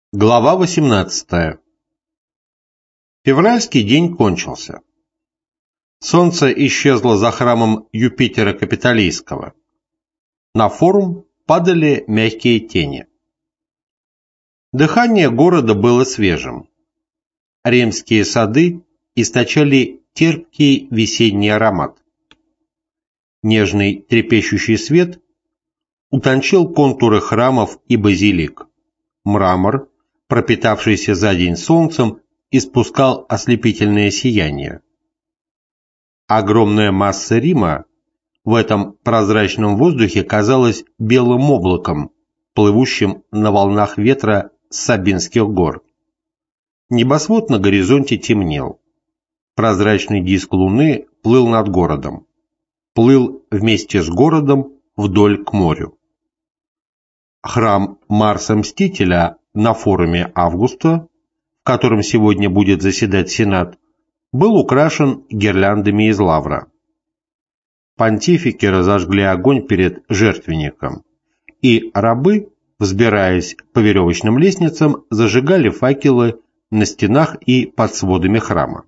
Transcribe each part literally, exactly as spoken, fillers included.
Глава восемнадцатая. Февральский день кончился. Солнце исчезло за храмом Юпитера Капитолийского. На форум падали мягкие тени. Дыхание города было свежим. Римские сады источали терпкий весенний аромат. Нежный трепещущий свет утончил контуры храмов и базилик. Мрамор, пропитавшийся за день солнцем, испускал ослепительное сияние. Огромная масса Рима в этом прозрачном воздухе казалась белым облаком, плывущим на волнах ветра с Сабинских гор. Небосвод на горизонте темнел. Прозрачный диск луны плыл над городом. Плыл вместе с городом вдоль к морю. Храм Марса-Мстителя на форуме Августа, в котором сегодня будет заседать Сенат, был украшен гирляндами из лавра. Понтифики разожгли огонь перед жертвенником, и рабы, взбираясь по веревочным лестницам, зажигали факелы на стенах и под сводами храма.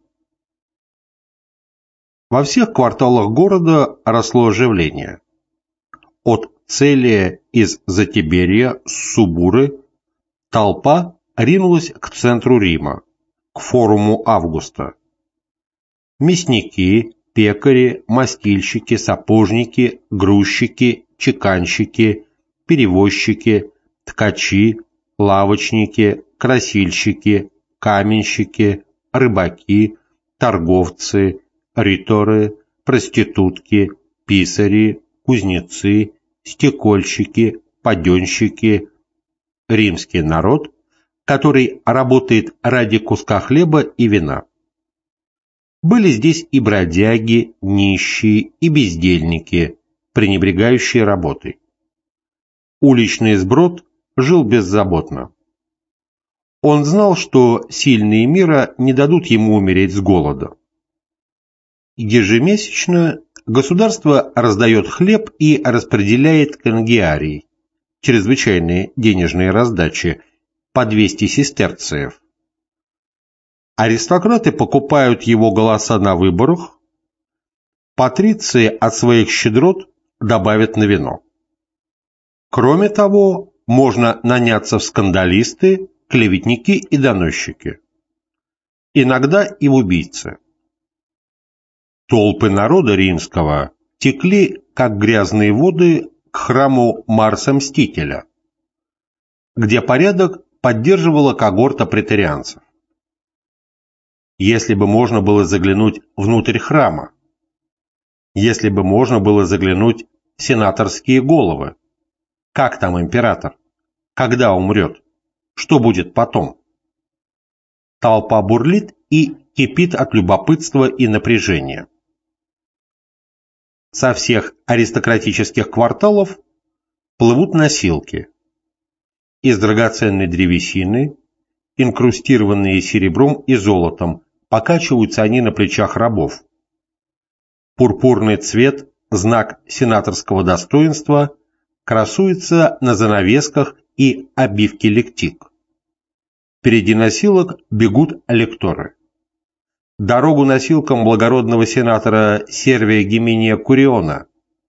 Во всех кварталах города росло оживление. От Целия из Затиберия, с Субуры, толпа ринулась к центру Рима, к форуму Августа. Мясники, пекари, мастильщики, сапожники, грузчики, чеканщики, перевозчики, ткачи, лавочники, красильщики, каменщики, рыбаки, торговцы, риторы, проститутки, писари, кузнецы, стекольщики, паденщики, римский народ, который работает ради куска хлеба и вина. Были здесь и бродяги, нищие, и бездельники, пренебрегающие работой. Уличный сброд жил беззаботно. Он знал, что сильные мира не дадут ему умереть с голода. Ежемесячно государство раздает хлеб и распределяет конгиарий, чрезвычайные денежные раздачи, по двести сестерциев. Аристократы покупают его голоса на выборах, патриции от своих щедрот добавят на вино. Кроме того, можно наняться в скандалисты, клеветники и доносчики. Иногда и в убийцы. Толпы народа римского текли, как грязные воды, к храму Марса-Мстителя, где порядок поддерживала когорта преторианцев. Если бы можно было заглянуть внутрь храма, если бы можно было заглянуть в сенаторские головы, как там император, когда умрет, что будет потом? Толпа бурлит и кипит от любопытства и напряжения. Со всех аристократических кварталов плывут носилки. Из драгоценной древесины, инкрустированные серебром и золотом, покачиваются они на плечах рабов. Пурпурный цвет, знак сенаторского достоинства, красуется на занавесках и обивке лектик. Впереди носилок бегут лекторы. Дорогу носилкам благородного сенатора Сервия Гиминия Куриона.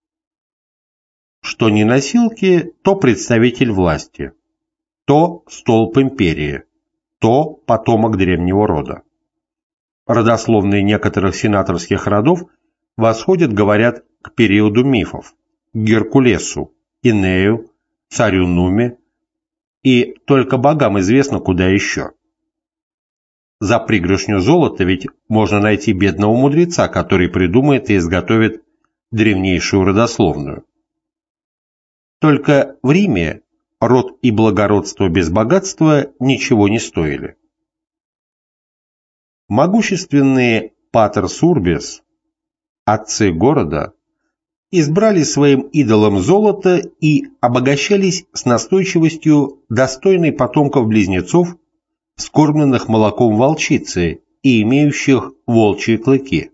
Что не носилки, то представитель власти, то столб империи, то потомок древнего рода. Родословные некоторых сенаторских родов восходят, говорят, к периоду мифов, к Геркулесу, Инею, царю Нуме, и только богам известно, куда еще. За пригоршню золота ведь можно найти бедного мудреца, который придумает и изготовит древнейшую родословную. Только в Риме род и благородство без богатства ничего не стоили. Могущественные патерс урбис, отцы города, избрали своим идолом золото и обогащались с настойчивостью, достойной потомков близнецов, вскормленных молоком волчицы и имеющих волчьи клыки.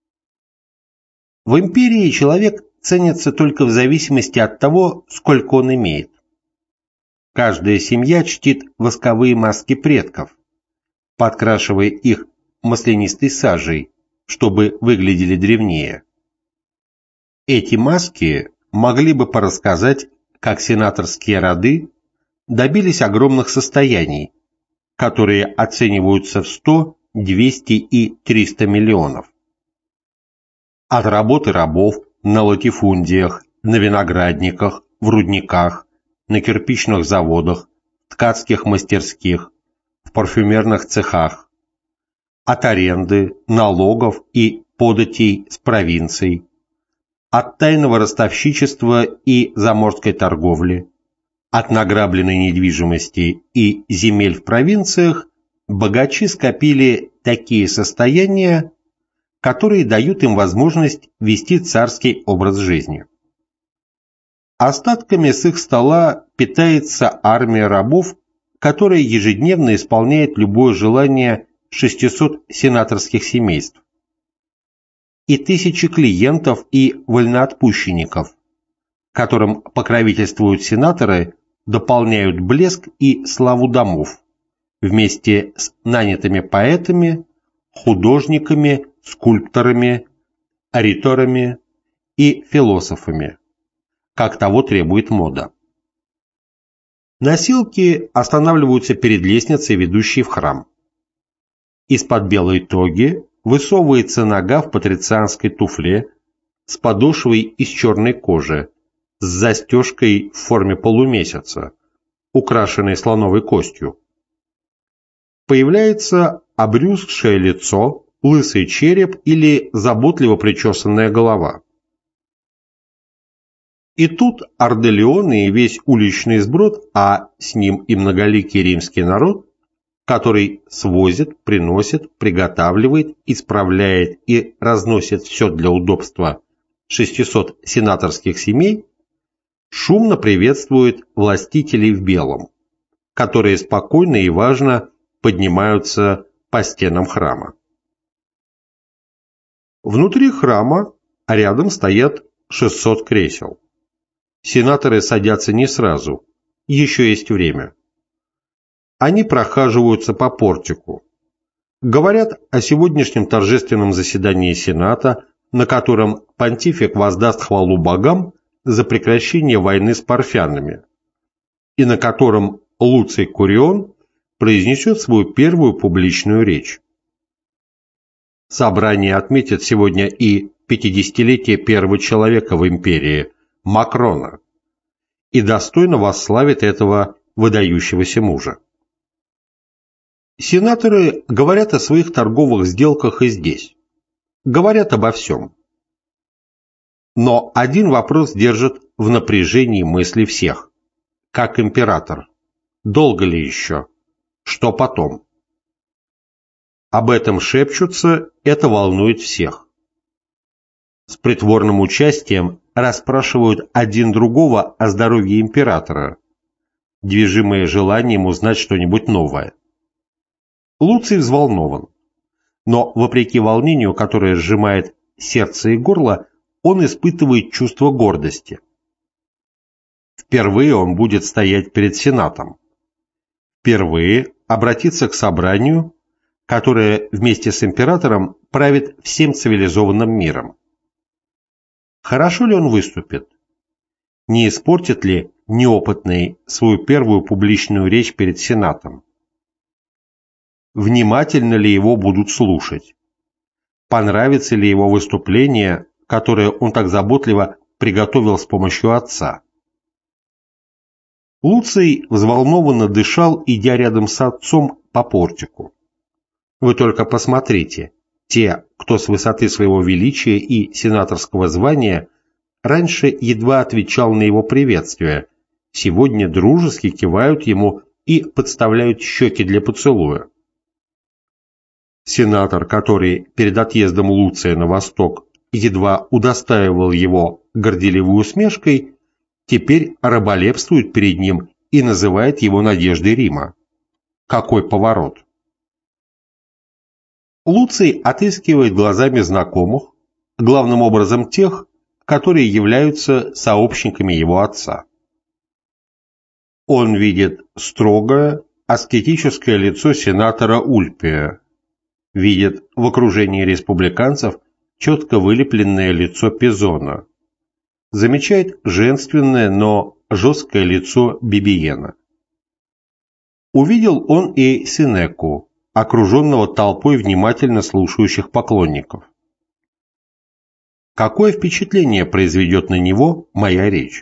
В империи человек ценится только в зависимости от того, сколько он имеет. Каждая семья чтит восковые маски предков, подкрашивая их маслянистой сажей, чтобы выглядели древнее. Эти маски могли бы порассказать, как сенаторские роды добились огромных состояний, которые оцениваются в сто, двести и триста миллионов. От работы рабов на латифундиях, на виноградниках, в рудниках, на кирпичных заводах, ткацких мастерских, в парфюмерных цехах, от аренды, налогов и податей с провинций, от тайного ростовщичества и заморской торговли, от награбленной недвижимости и земель в провинциях богачи скопили такие состояния, которые дают им возможность вести царский образ жизни. Остатками с их стола питается армия рабов, которая ежедневно исполняет любое желание шестисот сенаторских семейств, и тысячи клиентов и вольноотпущенников, которым покровительствуют сенаторы, дополняют блеск и славу домов, вместе с нанятыми поэтами, художниками, скульпторами, риторами и философами, как того требует мода. Носилки останавливаются перед лестницей, ведущей в храм. Из-под белой тоги высовывается нога в патрицианской туфле с подошвой из черной кожи, с застежкой в форме полумесяца, украшенной слоновой костью. Появляется обрюзгшее лицо, лысый череп или заботливо причесанная голова. И тут Ордолеон и весь уличный сброд, а с ним и многоликий римский народ, который свозит, приносит, приготавливает, исправляет и разносит все для удобства шестисот сенаторских семей, шумно приветствует властителей в белом, которые спокойно и важно поднимаются по стенам храма. Внутри храма рядом стоят шестьсот кресел. Сенаторы садятся не сразу, еще есть время. Они прохаживаются по портику. Говорят о сегодняшнем торжественном заседании Сената, на котором понтифик воздаст хвалу богам за прекращение войны с парфянами, и на котором Луций Курион произнесет свою первую публичную речь. Собрание отметит сегодня и пятидесятилетие первого человека в империи, Макрона, и достойно восславит этого выдающегося мужа. Сенаторы говорят о своих торговых сделках и здесь, говорят обо всем. Но один вопрос держит в напряжении мысли всех. Как император? Долго ли еще? Что потом? Об этом шепчутся, это волнует всех. С притворным участием расспрашивают один другого о здоровье императора, движимые желанием узнать что-нибудь новое. Луций взволнован, но, вопреки волнению, которое сжимает сердце и горло, он испытывает чувство гордости. Впервые он будет стоять перед Сенатом. Впервые обратиться к собранию, которое вместе с императором правит всем цивилизованным миром. Хорошо ли он выступит? Не испортит ли неопытный свою первую публичную речь перед Сенатом? Внимательно ли его будут слушать? Понравится ли его выступление, которое он так заботливо приготовил с помощью отца? Луций взволнованно дышал, идя рядом с отцом по портику. Вы только посмотрите, те, кто с высоты своего величия и сенаторского звания раньше едва отвечал на его приветствие, сегодня дружески кивают ему и подставляют щеки для поцелуя. Сенатор, который перед отъездом Луция на восток едва удостаивал его горделивой усмешкой, теперь раболепствует перед ним и называет его надеждой Рима. Какой поворот! Луций отыскивает глазами знакомых, главным образом тех, которые являются сообщниками его отца. Он видит строгое, аскетическое лицо сенатора Ульпия, видит в окружении республиканцев четко вылепленное лицо Пизона, замечает женственное, но жесткое лицо Бибиена. Увидел он и Сенеку, окруженного толпой внимательно слушающих поклонников. Какое впечатление произведет на него моя речь?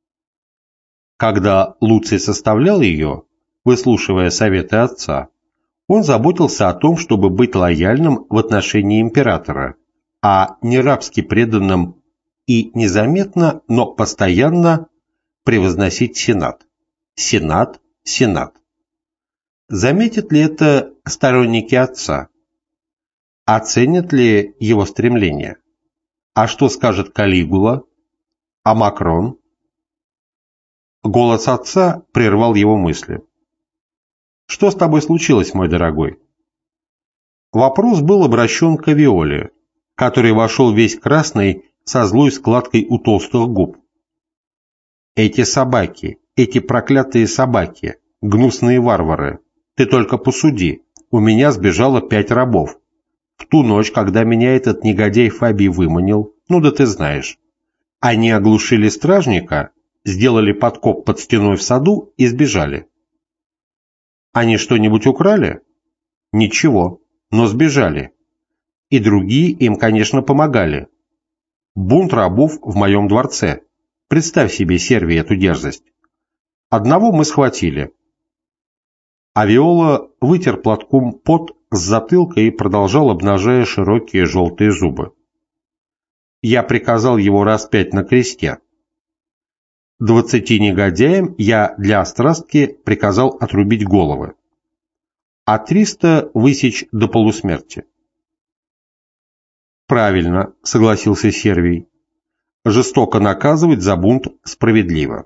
Когда Луций составлял ее, выслушивая советы отца, он заботился о том, чтобы быть лояльным в отношении императора, а не рабски преданным и незаметно, но постоянно превозносить Сенат. Сенат, Сенат. Заметят ли это сторонники отца? Оценят ли его стремления? А что скажет Калигула? А Макрон? Голос отца прервал его мысли. «Что с тобой случилось, мой дорогой?» Вопрос был обращен к Авиоле, который вошел весь красный со злой складкой у толстых губ. «Эти собаки, эти проклятые собаки, гнусные варвары, ты только посуди, у меня сбежало пять рабов. В ту ночь, когда меня этот негодяй Фабий выманил, ну да ты знаешь, они оглушили стражника, сделали подкоп под стеной в саду и сбежали. Они что-нибудь украли? Ничего, но сбежали. И другие им, конечно, помогали. Бунт рабов в моем дворце. Представь себе, Сервий, эту дерзость. Одного мы схватили». Авиола вытер платком пот с затылка и продолжал, обнажая широкие желтые зубы. «Я приказал его распять на кресте. Двадцати негодяям я для острастки приказал отрубить головы, а триста высечь до полусмерти». «Правильно», — согласился Сервий. «Жестоко наказывать за бунт справедливо».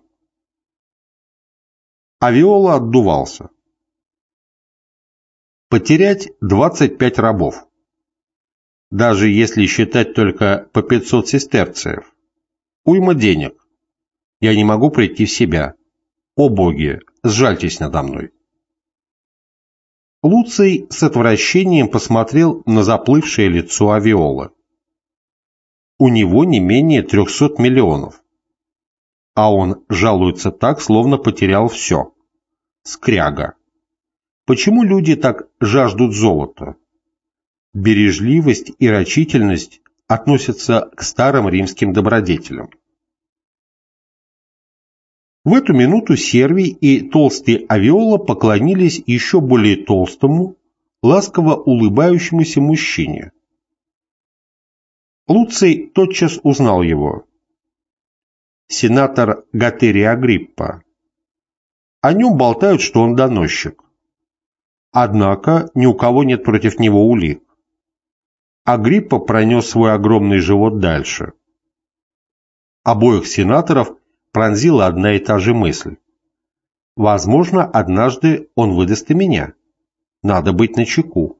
Авиола отдувался. Потерять двадцать пять рабов, даже если считать только по пятьсот сестерциев, уйма денег. Я не могу прийти в себя. О боги, сжальтесь надо мной. Луций с отвращением посмотрел на заплывшее лицо Авиолы. У него не менее трехсот миллионов. А он жалуется так, словно потерял все. Скряга. Почему люди так жаждут золота? Бережливость и рачительность относятся к старым римским добродетелям. В эту минуту Сервий и толстый Авиола поклонились еще более толстому, ласково улыбающемуся мужчине. Луций тотчас узнал его. Сенатор Готерий Агриппа. О нем болтают, что он доносчик. Однако ни у кого нет против него улик. Агриппа пронес свой огромный живот дальше. Обоих сенаторов пронзила одна и та же мысль. Возможно, однажды он выдаст и меня. Надо быть начеку.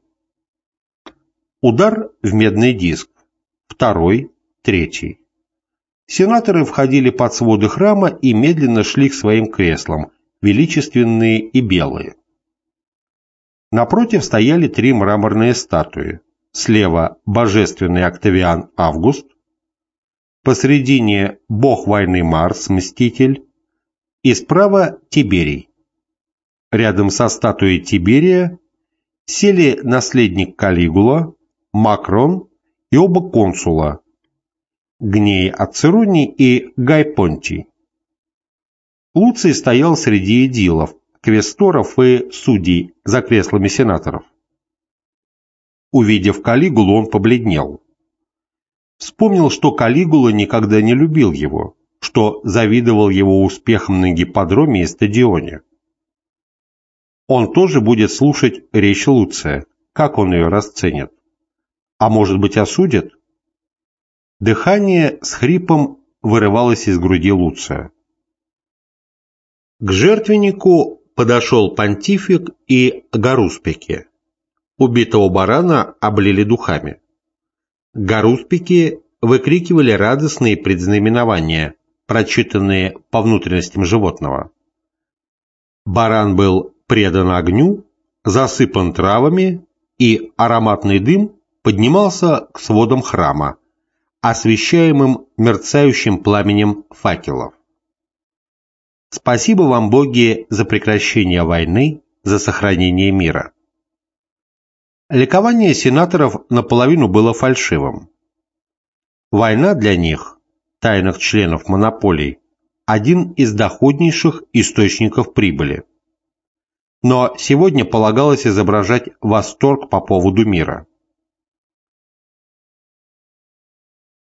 Удар в медный диск. Второй, третий. Сенаторы входили под своды храма и медленно шли к своим креслам, величественные и белые. Напротив стояли три мраморные статуи. Слева божественный Октавиан Август, посредине бог войны Марс, Мститель, и справа Тиберий. Рядом со статуей Тиберия сели наследник Калигула, Макрон и оба консула, Гней Ацероний и Гай Понтий. Луций стоял среди эдилов, квесторов и судей за креслами сенаторов. Увидев Калигулу, он побледнел. Вспомнил, что Калигула никогда не любил его, что завидовал его успехам на гипподроме и стадионе. Он тоже будет слушать речь Луция, как он ее расценит. А может быть, осудит? Дыхание с хрипом вырывалось из груди Луция. К жертвеннику подошел понтифик и гаруспики. Убитого барана облили духами. Гаруспики выкрикивали радостные предзнаменования, прочитанные по внутренностям животного. Баран был предан огню, засыпан травами, и ароматный дым поднимался к сводам храма, освещаемым мерцающим пламенем факелов. Спасибо вам, боги, за прекращение войны, за сохранение мира. Ликование сенаторов наполовину было фальшивым. Война для них, тайных членов монополий, один из доходнейших источников прибыли. Но сегодня полагалось изображать восторг по поводу мира.